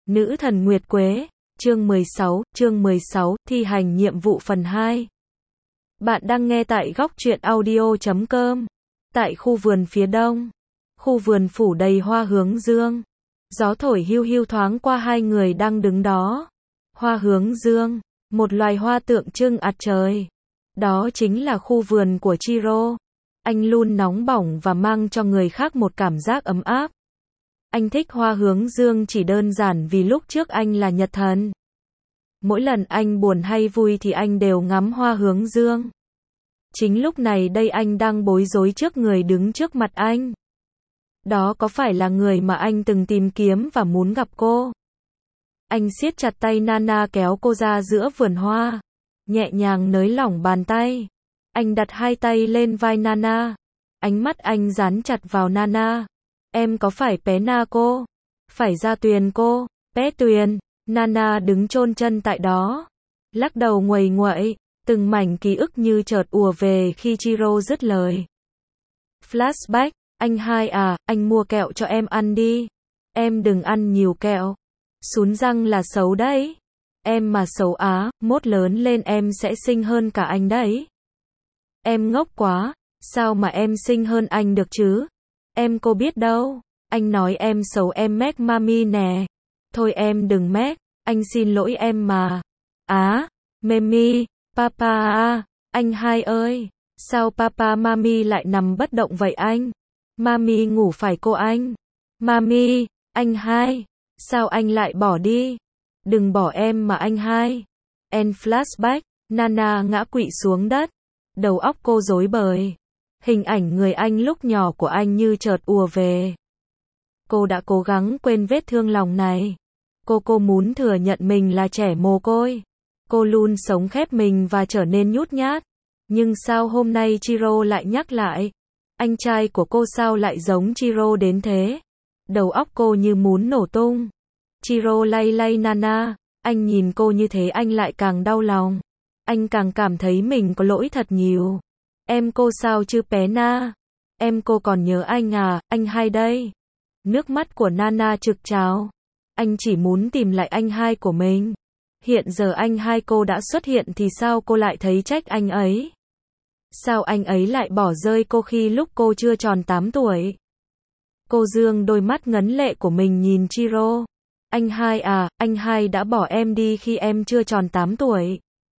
Nữ thần Nguyệt Quế, chương 16, thi hành nhiệm vụ phần 2. Bạn đang nghe tại góc truyện audio.com. Tại khu vườn phía đông, khu vườn phủ đầy hoa hướng dương. Gió thổi hiu hiu thoáng qua hai người đang đứng đó. Hoa hướng dương, một loài hoa tượng trưng mặt trời. Đó chính là khu vườn của Chiro. Anh luôn nóng bỏng và mang cho người khác một cảm giác ấm áp. Anh thích hoa hướng dương chỉ đơn giản vì lúc trước anh là nhật thần. Mỗi lần anh buồn hay vui thì anh đều ngắm hoa hướng dương. Chính lúc này đây anh đang bối rối trước người đứng trước mặt anh. Đó có phải là người mà anh từng tìm kiếm và muốn gặp cô? Anh siết chặt tay Nana kéo cô ra giữa vườn hoa. Nhẹ nhàng nới lỏng bàn tay. Anh đặt hai tay lên vai Nana. Ánh mắt anh dán chặt vào Nana. Em có phải Pé Na cô? Phải Ra Tuyền cô? Pé Tuyền. Nana đứng chôn chân tại đó. Lắc đầu nguầy nguậy. Từng mảnh ký ức như chợt ùa về khi Chiro dứt lời. Flashback. Anh hai à, anh mua kẹo cho em ăn đi. Em đừng ăn nhiều kẹo. Sún răng là xấu đấy. Em mà xấu á, mốt lớn lên em sẽ xinh hơn cả anh đấy. Em ngốc quá. Sao mà em xinh hơn anh được chứ? Em cô biết đâu. Anh nói em xấu em mét mami nè. Thôi em đừng mét. Anh xin lỗi em mà. Á, Memi, Papa à, anh hai ơi. Sao Papa Mami lại nằm bất động vậy anh? Mami ngủ phải cô anh. Mami, anh hai. Sao anh lại bỏ đi? Đừng bỏ em mà anh hai. En flashback, Nana ngã quỵ xuống đất. Đầu óc cô rối bời. Hình ảnh người anh lúc nhỏ của anh như chợt ùa về. Cô đã cố gắng quên vết thương lòng này. Cô muốn thừa nhận mình là trẻ mồ côi. Cô luôn sống khép mình và trở nên nhút nhát. Nhưng sao hôm nay Chiro lại nhắc lại? Anh trai của cô sao lại giống Chiro đến thế? Đầu óc cô như muốn nổ tung. Chiro lay lay Nana. Anh nhìn cô như thế anh lại càng đau lòng. Anh càng cảm thấy mình có lỗi thật nhiều. Em cô sao chứ Pé Na? Em cô còn nhớ anh à, anh hai đây. Nước mắt của Nana trực trào. Anh chỉ muốn tìm lại anh hai của mình. Hiện giờ anh hai cô đã xuất hiện thì sao cô lại thấy trách anh ấy? Sao anh ấy lại bỏ rơi cô khi lúc cô chưa tròn 8 tuổi? Cô dương đôi mắt ngấn lệ của mình nhìn Chiro. Anh hai à, anh hai đã bỏ em đi khi em chưa tròn 8 tuổi.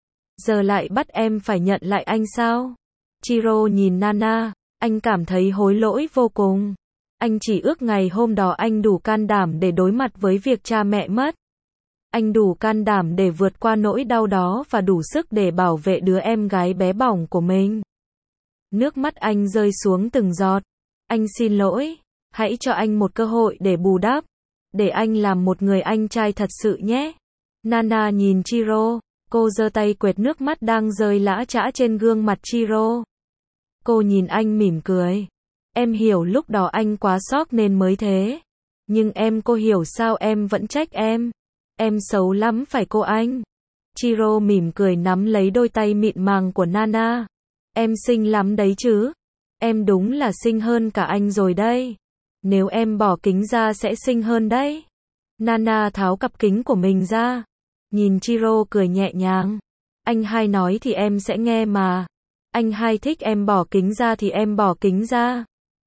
Giờ lại bắt em phải nhận lại anh sao? Chiro nhìn Nana, anh cảm thấy hối lỗi vô cùng. Anh chỉ ước ngày hôm đó anh đủ can đảm để đối mặt với việc cha mẹ mất. Anh đủ can đảm để vượt qua nỗi đau đó và đủ sức để bảo vệ đứa em gái bé bỏng của mình. Nước mắt anh rơi xuống từng giọt. Anh xin lỗi. Hãy cho anh một cơ hội để bù đắp. Để anh làm một người anh trai thật sự nhé. Nana nhìn Chiro. Cô giơ tay quệt nước mắt đang rơi lã chã trên gương mặt Chiro. Cô nhìn anh mỉm cười. Em hiểu lúc đó anh quá sốc nên mới thế. Nhưng cô hiểu sao em vẫn trách em. Em xấu lắm phải cô anh. Chiro mỉm cười nắm lấy đôi tay mịn màng của Nana. Em xinh lắm đấy chứ. Em đúng là xinh hơn cả anh rồi đây. Nếu em bỏ kính ra sẽ xinh hơn đấy. Nana tháo cặp kính của mình ra. Nhìn Chiro cười nhẹ nhàng. Anh hai nói thì em sẽ nghe mà. Anh hai thích em bỏ kính ra thì em bỏ kính ra.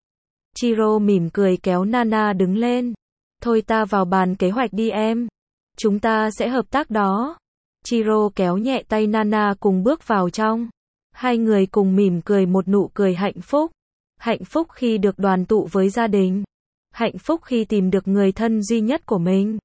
Chiro mỉm cười kéo Nana đứng lên. Thôi ta vào bàn kế hoạch đi em. Chúng ta sẽ hợp tác đó. Chiro kéo nhẹ tay Nana cùng bước vào trong. Hai người cùng mỉm cười một nụ cười hạnh phúc. Hạnh phúc khi được đoàn tụ với gia đình. Hạnh phúc khi tìm được người thân duy nhất của mình.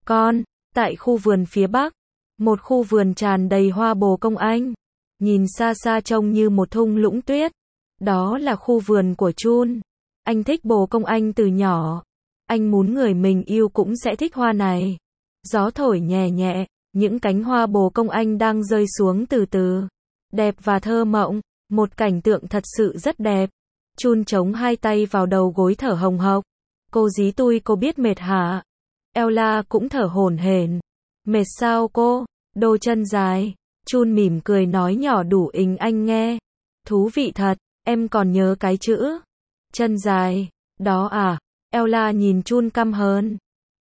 Tại khu vườn phía bắc. Một khu vườn tràn đầy hoa bồ công anh. Nhìn xa xa trông như một thung lũng tuyết. Đó là khu vườn của Chun. Anh thích bồ công anh từ nhỏ. Anh muốn người mình yêu cũng sẽ thích hoa này. Gió thổi nhẹ nhẹ. Những cánh hoa bồ công anh đang rơi xuống từ từ. Đẹp và thơ mộng. Một cảnh tượng thật sự rất đẹp. Chun chống hai tay vào đầu gối thở hồng hộc. Cô dí tui cô biết mệt hả? Ella cũng thở hổn hển. Mệt sao cô? Đôi chân dài. Chun mỉm cười nói nhỏ đủ ình anh nghe. Thú vị thật, em còn nhớ cái chữ chân dài đó à? Ella nhìn Chun căm hờn.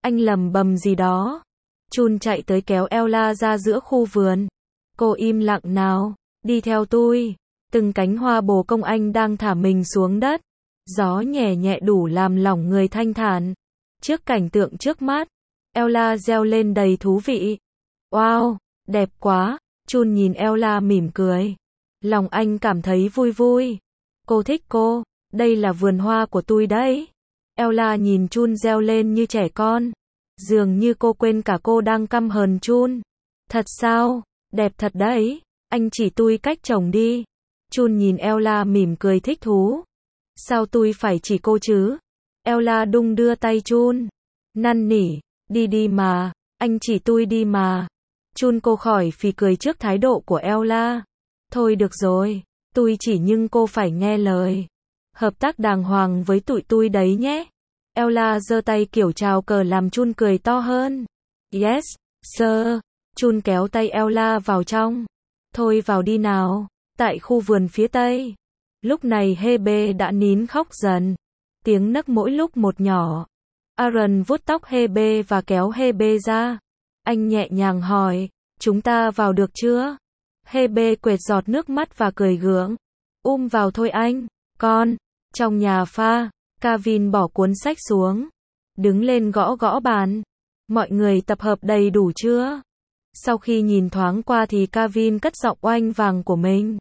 Anh lầm bầm gì đó. Chun chạy tới kéo Ella ra giữa khu vườn. Cô im lặng nào, đi theo tôi. Từng cánh hoa bồ công anh đang thả mình xuống đất. Gió nhẹ nhẹ đủ làm lòng người thanh thản. Trước cảnh tượng trước mắt, Ella reo lên đầy thú vị. Wow, đẹp quá. Chun nhìn Ella mỉm cười. Lòng anh cảm thấy vui vui. Cô thích cô, đây là vườn hoa của tôi đấy. Ella nhìn Chun reo lên như trẻ con. Dường như cô quên cả cô đang căm hờn Chun. Thật sao? Đẹp thật đấy. Anh chỉ tôi cách trồng đi. Chun nhìn Ella mỉm cười thích thú. Sao tôi phải chỉ cô chứ? Ella đung đưa tay Chun. Năn nỉ, đi đi mà, anh chỉ tôi đi mà. Chun cô khỏi phì cười trước thái độ của Ella. Thôi được rồi, tôi chỉ nhưng cô phải nghe lời. Hợp tác đàng hoàng với tụi tôi đấy nhé. Ella giơ tay kiểu chào cờ làm Chun cười to hơn. Yes, sir. Chun kéo tay Ella vào trong. Thôi vào đi nào. Tại khu vườn phía tây. Lúc này Hebe đã nín khóc dần. Tiếng nấc mỗi lúc một nhỏ. Aaron vuốt tóc Hebe và kéo Hebe ra. Anh nhẹ nhàng hỏi, chúng ta vào được chưa? Hebe quệt giọt nước mắt và cười gượng. Vào thôi anh. Con. Trong nhà pha, Kevin bỏ cuốn sách xuống. Đứng lên gõ gõ bàn. Mọi người tập hợp đầy đủ chưa? Sau khi nhìn thoáng qua thì Kevin cất giọng oanh vàng của mình.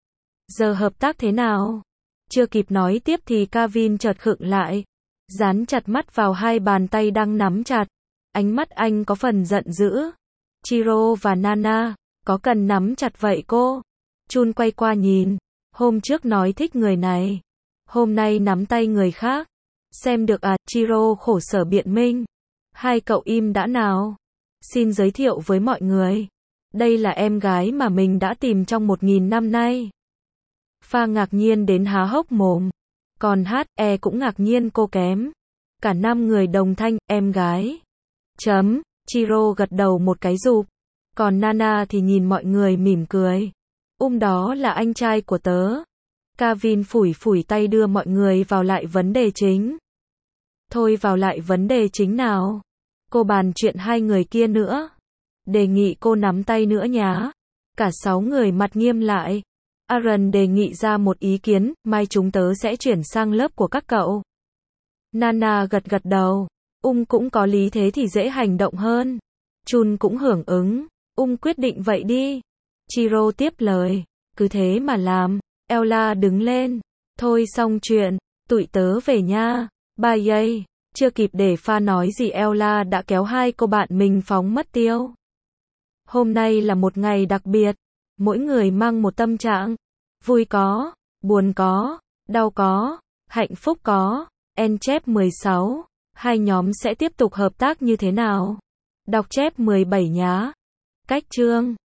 Giờ hợp tác thế nào? Chưa kịp nói tiếp thì Kevin chợt khựng lại. Dán chặt mắt vào hai bàn tay đang nắm chặt. Ánh mắt anh có phần giận dữ. Chiro và Nana, có cần nắm chặt vậy cô? Chun quay qua nhìn. Hôm trước nói thích người này. Hôm nay nắm tay người khác. Xem được à? Chiro khổ sở biện minh. Hai cậu im đã nào. Xin giới thiệu với mọi người. Đây là em gái mà mình đã tìm trong 1000 năm nay. Pha ngạc nhiên đến há hốc mồm. Còn HE cũng ngạc nhiên cô kém. Cả 5 người đồng thanh, em gái. Chiro gật đầu một cái rụp. Còn Nana thì nhìn mọi người mỉm cười. Đó là anh trai của tớ. Kevin phủi phủi tay đưa mọi người vào lại vấn đề chính. Thôi vào lại vấn đề chính nào. Cô bàn chuyện hai người kia nữa. Đề nghị cô nắm tay nữa nhá. Cả 6 người mặt nghiêm lại. Aaron đề nghị ra một ý kiến, mai chúng tớ sẽ chuyển sang lớp của các cậu. Nana gật gật đầu. Cũng có lý thế thì dễ hành động hơn. Chun cũng hưởng ứng. Quyết định vậy đi. Chiro tiếp lời. Cứ thế mà làm. Ella đứng lên. Thôi xong chuyện. Tụi tớ về nha. Bye. Chưa kịp để pha nói gì Ella đã kéo hai cô bạn mình phóng mất tiêu. Hôm nay là một ngày đặc biệt. Mỗi người mang một tâm trạng. Vui có, buồn có, đau có, hạnh phúc có. Chép 16. Hai nhóm sẽ tiếp tục hợp tác như thế nào? Đọc chép 17 nhá. Cách chương